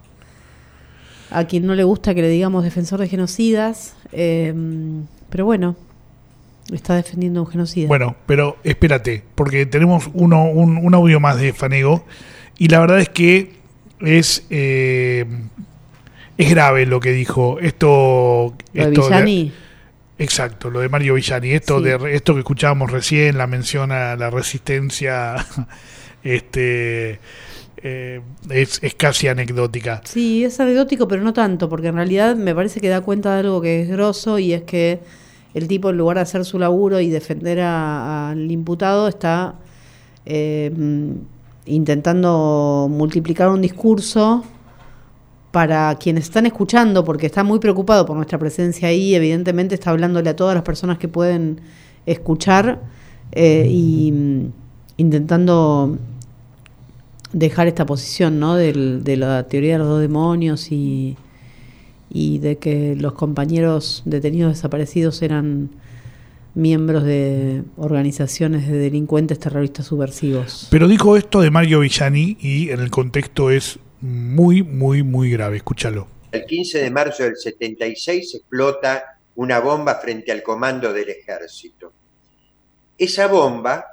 Speaker 11: a quien no le gusta que le digamos defensor de genocidas, eh, pero bueno, está defendiendo un genocida.
Speaker 2: Bueno, pero espérate, porque tenemos uno un, un audio más de Fanego, y la verdad es que es eh, es grave lo que dijo. Esto,
Speaker 11: ¿Lo de
Speaker 2: esto
Speaker 11: Villani?
Speaker 2: Exacto, lo de Mario Villani. Esto
Speaker 11: Sí.
Speaker 2: de esto que escuchábamos recién, la mención a la resistencia, este eh, es, es casi anecdótica.
Speaker 11: Sí, es anecdótico, pero no tanto, porque en realidad me parece que da cuenta de algo que es grosso, y es que el tipo, en lugar de hacer su laburo y defender a- al imputado, está eh, intentando multiplicar un discurso para quienes están escuchando, porque está muy preocupado por nuestra presencia ahí. Evidentemente está hablándole a todas las personas que pueden escuchar, eh, y mm, intentando dejar esta posición, ¿no?, del, de la teoría de los dos demonios, y, y de que los compañeros detenidos desaparecidos eran miembros de organizaciones de delincuentes terroristas subversivos.
Speaker 2: Pero dijo esto de Mario Villani, y en el contexto es muy, muy, muy grave. Escúchalo.
Speaker 10: El quince de marzo del setenta y seis explota una bomba frente al comando del ejército. Esa bomba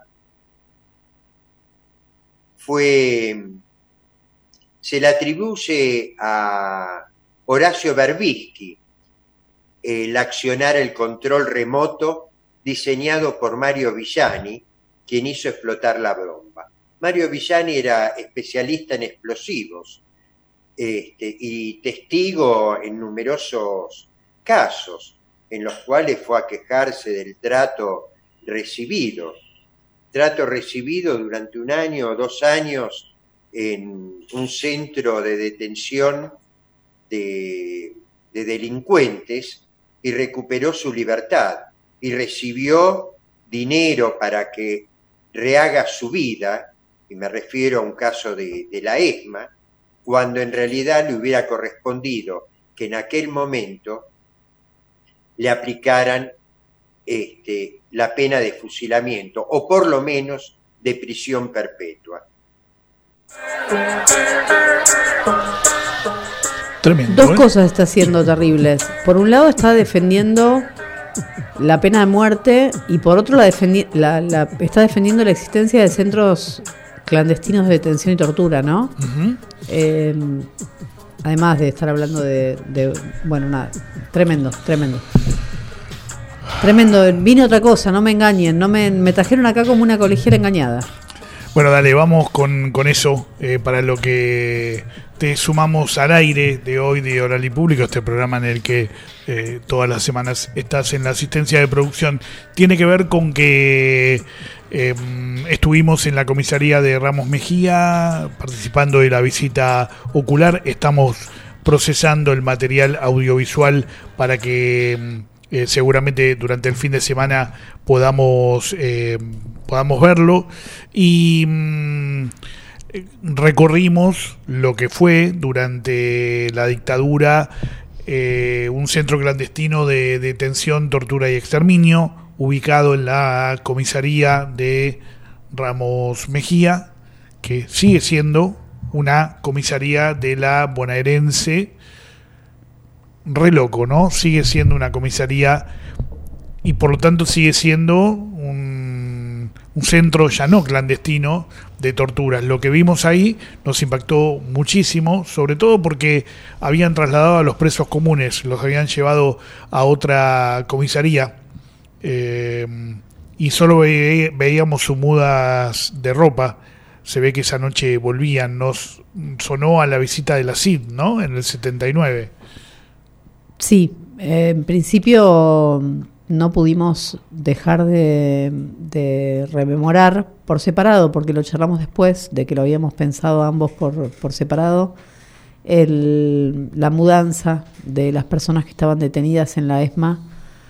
Speaker 10: fue, se le atribuye a Horacio Berbisky el accionar el control remoto diseñado por Mario Villani, quien hizo explotar la bomba. Mario Villani era especialista en explosivos, este, y testigo en numerosos casos en los cuales fue a quejarse del trato recibido. Trato recibido durante un año o dos años en un centro de detención de, de delincuentes, y recuperó su libertad y recibió dinero para que rehaga su vida, y me refiero a un caso de, de la ESMA, cuando en realidad le hubiera correspondido que en aquel momento le aplicaran este, la pena de fusilamiento, o por lo menos de prisión perpetua.
Speaker 2: Tremendo.
Speaker 11: Dos
Speaker 2: ¿eh?
Speaker 11: cosas está haciendo terribles. Por un lado está defendiendo la pena de muerte, y por otro la defendi- la, la, está defendiendo la existencia de centros clandestinos de detención y tortura, ¿no?
Speaker 2: Uh-huh.
Speaker 11: Eh, además de estar hablando de, de... Bueno, nada, tremendo, tremendo. Tremendo, vine otra cosa, no me engañen, no me, me trajeron acá como una colegiala engañada.
Speaker 2: Bueno, dale, vamos con, con eso, eh, para lo que te sumamos al aire de hoy de Oral y Público, este programa en el que eh, todas las semanas estás en la asistencia de producción. Tiene que ver con que eh, estuvimos en la comisaría de Ramos Mejía participando de la visita ocular. Estamos procesando el material audiovisual para que eh, seguramente durante el fin de semana podamos... Eh, podamos verlo, y mmm, eh, recorrimos lo que fue durante la dictadura eh, un centro clandestino de detención, tortura y exterminio, ubicado en la comisaría de Ramos Mejía, que sigue siendo una comisaría de la bonaerense. Re loco, ¿no? Sigue siendo una comisaría y por lo tanto sigue siendo un, un centro ya no clandestino de torturas. Lo que vimos ahí nos impactó muchísimo, sobre todo porque habían trasladado a los presos comunes, los habían llevado a otra comisaría eh, y solo ve, veíamos sus mudas de ropa. Se ve que esa noche volvían. Nos sonó a la visita de la C I D, ¿no? En el setenta y nueve.
Speaker 11: Sí, eh, en principio no pudimos dejar de, de rememorar por separado, porque lo charlamos después de que lo habíamos pensado ambos por, por separado, el, la mudanza de las personas que estaban detenidas en la ESMA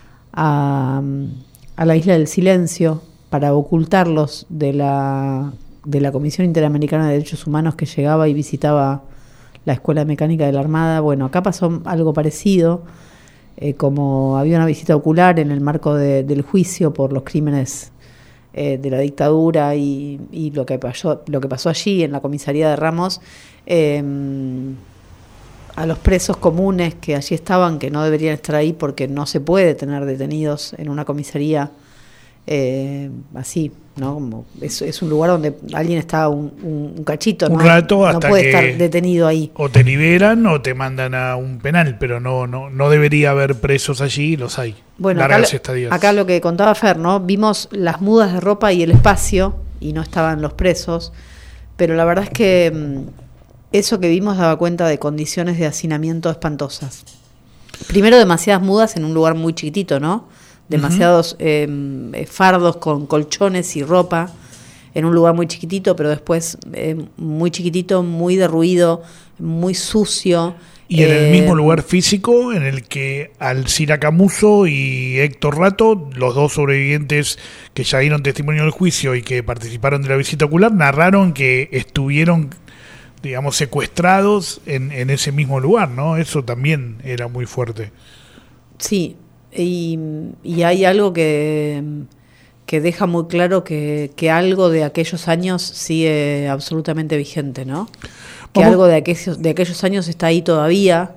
Speaker 11: a, a la Isla del Silencio para ocultarlos de la, de la Comisión Interamericana de Derechos Humanos que llegaba y visitaba la Escuela de Mecánica de la Armada. Bueno, acá pasó algo parecido, eh, como había una visita ocular en el marco de, del juicio por los crímenes eh, de la dictadura y, y lo que pasó, lo que pasó allí en la comisaría de Ramos, eh, a los presos comunes que allí estaban, que no deberían estar ahí porque no se puede tener detenidos en una comisaría eh, así, ¿no? Como es, es un lugar donde alguien está un, un, un cachito,
Speaker 2: un
Speaker 11: ¿no?
Speaker 2: rato
Speaker 11: no
Speaker 2: hasta
Speaker 11: puede
Speaker 2: que
Speaker 11: estar detenido ahí.
Speaker 2: O te liberan o te mandan a un penal, pero no no no debería haber presos allí, los hay.
Speaker 11: Bueno,
Speaker 2: largas
Speaker 11: acá,
Speaker 2: estadías.
Speaker 11: acá lo que contaba Fer, ¿no? Vimos las mudas de ropa y el espacio y no estaban los presos, pero la verdad es que mmm, eso que vimos daba cuenta de condiciones de hacinamiento espantosas. Primero, demasiadas mudas en un lugar muy chiquitito, ¿no? Demasiados uh-huh. eh, fardos con colchones y ropa en un lugar muy chiquitito, pero después eh, muy chiquitito, muy derruido, muy sucio.
Speaker 2: Y en
Speaker 11: eh,
Speaker 2: el mismo lugar físico en el que Alcira Camuso y Héctor Rato, los dos sobrevivientes que ya dieron testimonio del juicio y que participaron de la visita ocular, narraron que estuvieron, digamos, secuestrados en, en ese mismo lugar, ¿no? Eso también era muy fuerte.
Speaker 11: Sí, y, y hay algo que, que deja muy claro que, que algo de aquellos años sigue absolutamente vigente, ¿no? Que
Speaker 2: Vamos.
Speaker 11: algo de aquellos, de aquellos años está ahí todavía,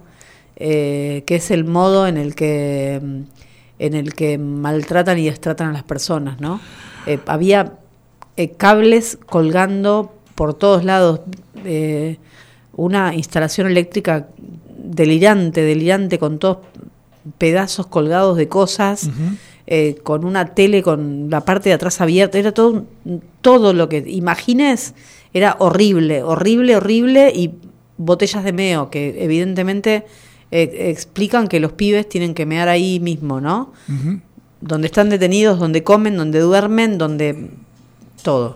Speaker 11: eh, que es el modo en el que, en el que maltratan y destratan a las personas, ¿no? Eh, había eh, cables colgando por todos lados, eh, una instalación eléctrica delirante, delirante, con todos pedazos colgados de cosas, uh-huh. eh, con una tele con la parte de atrás abierta, era todo, todo lo que imagines, era horrible, horrible, horrible, y botellas de meo, que evidentemente eh, explican que los pibes tienen que mear ahí mismo, ¿no? Uh-huh. Donde están detenidos, donde comen, donde duermen, donde todo.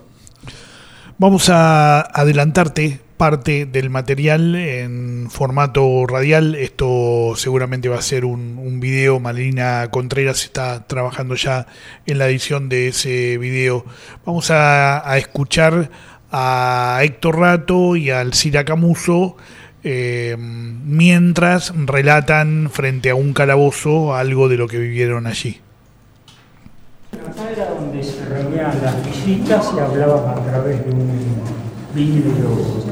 Speaker 2: Vamos a adelantarte parte del material en formato radial. Esto seguramente va a ser un, un video. Malina Contreras está trabajando ya en la edición de ese video. Vamos a, a escuchar a Héctor Rato y a Alcira Camuso eh, mientras relatan frente a un calabozo algo de lo que vivieron allí.
Speaker 12: Acá era donde se reunían las visitas y hablaban a través de un vidrio,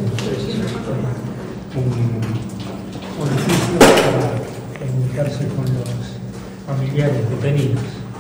Speaker 12: un orificio para comunicarse con los familiares detenidos.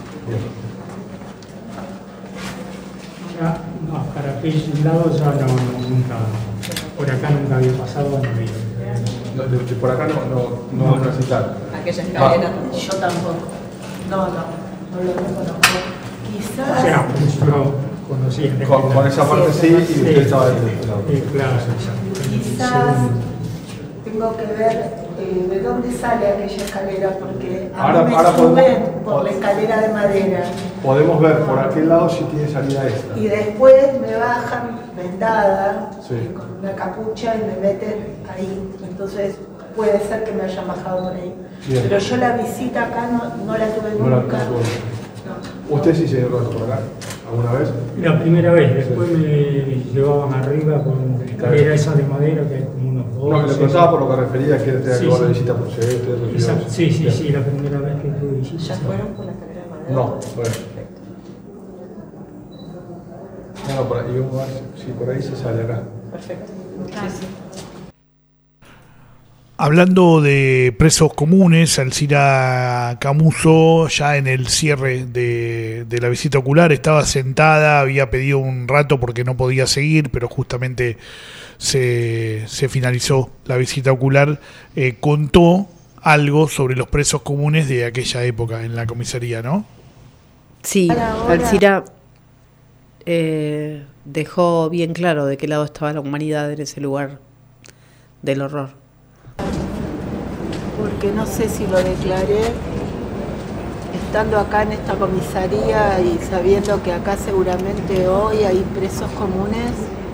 Speaker 12: Ya, no, para aquel lado ya no, nunca, por acá nunca había pasado, no había.
Speaker 13: No, de, de por acá no, no, no, no vamos a citar.
Speaker 14: Aquella escalera, ah. Yo tampoco. No, no, no lo conozco. Quizás.
Speaker 12: O sea, pues yo conocía.
Speaker 13: Con, con esa parte sí, sí y usted estaba ahí.
Speaker 12: Sí, claro,
Speaker 14: quizás tengo que ver eh, de dónde sale aquella escalera, porque a
Speaker 13: ahora,
Speaker 14: mí me
Speaker 13: ahora
Speaker 14: suben
Speaker 13: podemos,
Speaker 14: por la escalera de madera.
Speaker 13: Podemos ver por aquel lado si tiene salida esta.
Speaker 14: Y después me bajan vendada,
Speaker 13: sí.
Speaker 14: con una capucha, y me meten ahí. Entonces puede ser que me hayan bajado por ahí. Bien. Pero yo la visita acá no, no la tuve
Speaker 13: no
Speaker 14: nunca.
Speaker 13: La, no. ¿Usted sí se dio rato por acá? ¿Alguna vez?
Speaker 12: La primera vez, después sí. Me llevaban arriba con la escalera esa de madera que hay como unos dos.
Speaker 13: No, le contaba por lo que refería que era
Speaker 12: sí,
Speaker 13: llevar
Speaker 12: sí.
Speaker 13: la visita por Celeste.
Speaker 12: Exacto, sí, sí, sí, la primera vez que tuve visita.
Speaker 14: ¿Ya fueron por la escalera de madera?
Speaker 13: No, bueno. No, no, por ahí, vamos a ver si por ahí se sale acá.
Speaker 14: Perfecto.
Speaker 9: Ah, sí.
Speaker 2: Hablando de presos comunes, Alcira Camuso, ya en el cierre de, de la visita ocular, estaba sentada, había pedido un rato porque no podía seguir, pero justamente se, se finalizó la visita ocular. Eh, contó algo sobre los presos comunes de aquella época en la comisaría, ¿no?
Speaker 11: Sí, Alcira eh, dejó bien claro de qué lado estaba la humanidad en ese lugar del horror.
Speaker 14: Porque no sé si lo declaré, estando acá en esta comisaría y sabiendo que acá seguramente hoy hay presos comunes,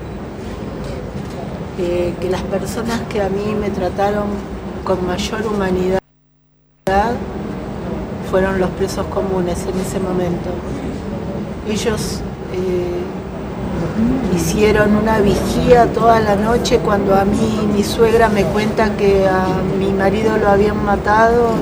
Speaker 14: eh, que las personas que a mí me trataron con mayor humanidad fueron los presos comunes en ese momento. Ellos eh, hicieron una vigía toda la noche cuando a mí mi suegra me cuenta que a mi marido lo habían matado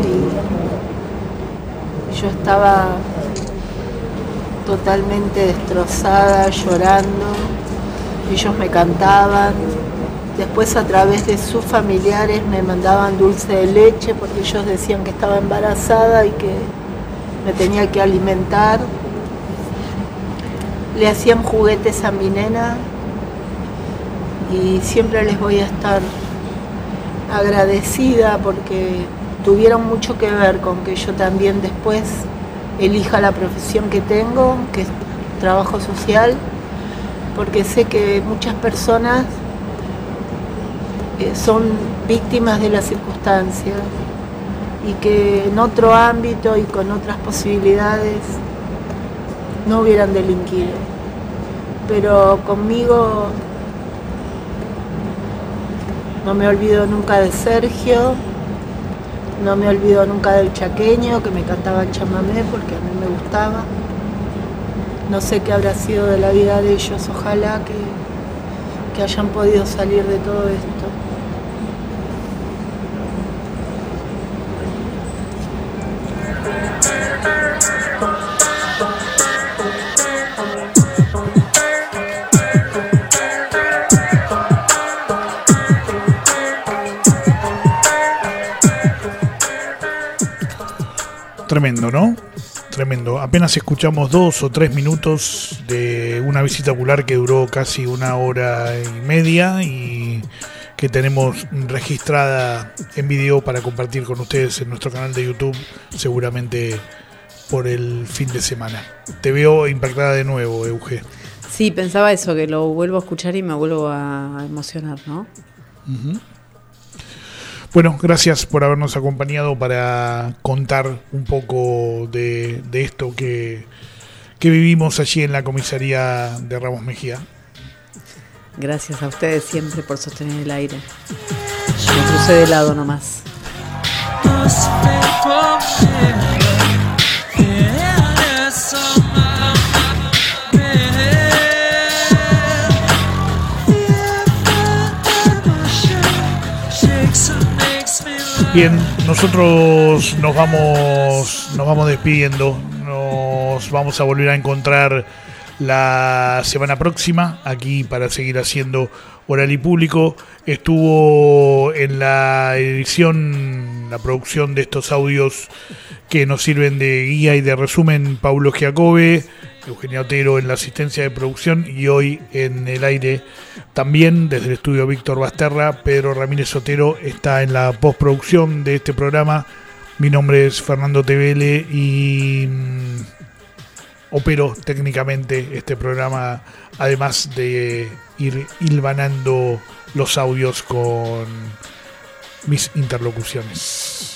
Speaker 14: y yo estaba totalmente destrozada, llorando. Ellos me cantaban. Después a través de sus familiares me mandaban dulce de leche porque ellos decían que estaba embarazada y que me tenía que alimentar. Le hacían juguetes a mi nena y siempre les voy a estar agradecida porque tuvieron mucho que ver con que yo también después elija la profesión que tengo, que es trabajo social, porque sé que muchas personas eh, son víctimas de las circunstancias y que en otro ámbito y con otras posibilidades no hubieran delinquido. Pero conmigo no me olvido nunca de Sergio, no me olvido nunca del chaqueño que me cantaba el chamamé porque a mí me gustaba. No sé qué habrá sido de la vida de ellos, ojalá que, que hayan podido salir de todo esto.
Speaker 2: Tremendo, ¿no? Tremendo. Apenas escuchamos dos o tres minutos de una visita ocular que duró casi una hora y media y que tenemos registrada en video para compartir con ustedes en nuestro canal de YouTube, seguramente por el fin de semana. Te veo impactada de nuevo, Euge.
Speaker 11: Sí, pensaba eso, que lo vuelvo a escuchar y me vuelvo a emocionar, ¿no?
Speaker 2: Uh-huh. Bueno, gracias por habernos acompañado para contar un poco de, de esto que, que vivimos allí en la comisaría de Ramos Mejía.
Speaker 11: Gracias a ustedes siempre por sostener el aire. Me crucé de lado nomás.
Speaker 2: Bien, nosotros nos vamos, nos vamos despidiendo, nos vamos a volver a encontrar la semana próxima aquí para seguir haciendo Oral y Público. Estuvo en la edición, la producción de estos audios que nos sirven de guía y de resumen, Paulo Giacobbe, Eugenia Otero en la asistencia de producción y hoy en el aire también desde el estudio Víctor Basterra. Pedro Ramírez Otero está en la postproducción de este programa. Mi nombre es Fernando Tevele y mmm, opero técnicamente este programa, además de ir hilvanando los audios con mis interlocuciones.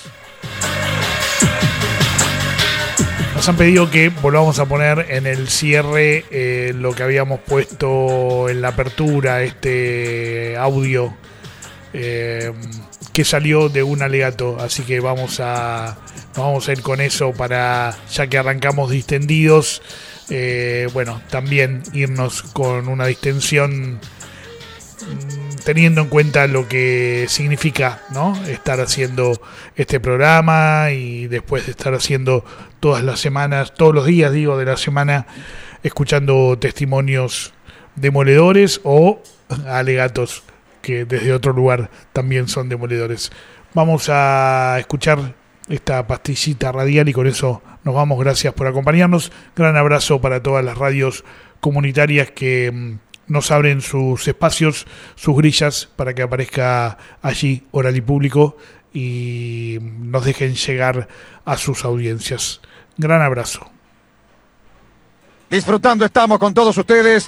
Speaker 2: Nos han pedido que volvamos a poner en el cierre eh, lo que habíamos puesto en la apertura, este audio eh, que salió de un alegato, así que vamos a, vamos a ir con eso para, ya que arrancamos distendidos, eh, bueno, también irnos con una distensión teniendo en cuenta lo que significa, ¿no?, estar haciendo este programa y después de estar haciendo todas las semanas, todos los días, digo, de la semana, escuchando testimonios demoledores o alegatos que desde otro lugar también son demoledores. Vamos a escuchar esta pastillita radial y con eso nos vamos. Gracias por acompañarnos. Gran abrazo para todas las radios comunitarias que nos abren sus espacios, sus grillas, para que aparezca allí Oral y Público y nos dejen llegar a sus audiencias. Gran abrazo.
Speaker 3: Disfrutando estamos con todos ustedes.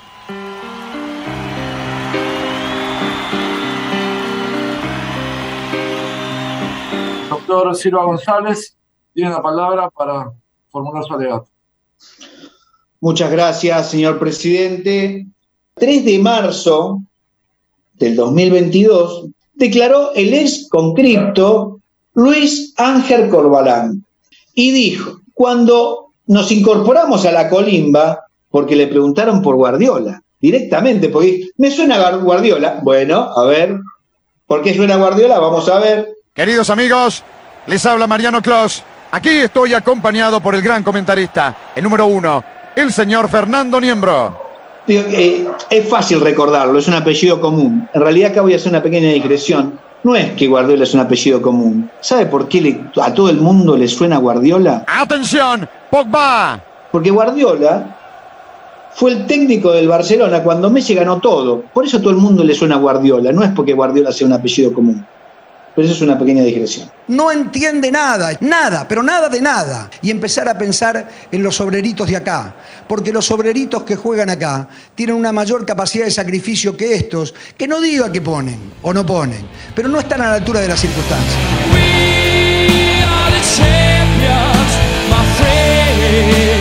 Speaker 4: Doctor Silva González tiene la palabra para formular su alegato.
Speaker 5: Muchas gracias, señor presidente. tres de marzo del dos mil veintidós declaró el ex conscripto Luis Ángel Corbalán y dijo: cuando nos incorporamos a la colimba, porque le preguntaron por Guardiola, directamente, porque me suena Guardiola. Bueno, a ver, ¿por qué suena Guardiola? Vamos a ver.
Speaker 3: Queridos amigos, les habla Mariano Clos. Aquí estoy acompañado por el gran comentarista, el número uno, el señor Fernando Niembro.
Speaker 5: Eh, es fácil recordarlo, es un apellido común. En realidad acá voy a hacer una pequeña digresión. No es que Guardiola es un apellido común. ¿Sabe por qué le, a todo el mundo le suena Guardiola?
Speaker 3: ¡Atención! ¡Pogba!
Speaker 5: Porque Guardiola fue el técnico del Barcelona cuando Messi ganó todo. Por eso a todo el mundo le suena Guardiola. No es porque Guardiola sea un apellido común. Pero eso es una pequeña digresión.
Speaker 6: No entiende nada, nada, pero nada de nada. Y empezar a pensar en los obreritos de acá. Porque los obreritos que juegan acá tienen una mayor capacidad de sacrificio que estos, que no diga que ponen o no ponen, pero no están a la altura de las circunstancias.
Speaker 7: We are the champions, my friend.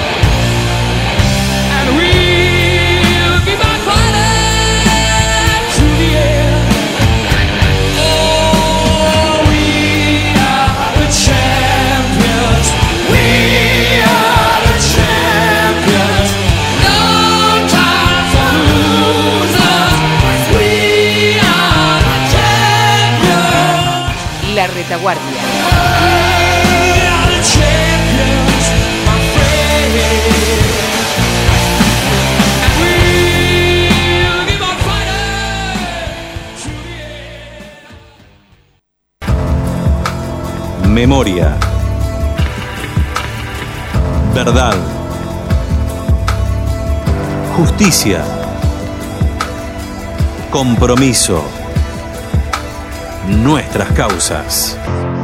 Speaker 7: And we'll keep on fighting to the end. Oh, we are the champions. We are the champions. No time for losers. We are the champions.
Speaker 8: La Retaguardia.
Speaker 7: We are the champions, my friend. And we'll keep on fighting to the end.
Speaker 1: Memoria. Verdad. Justicia. Compromiso. Nuestras causas.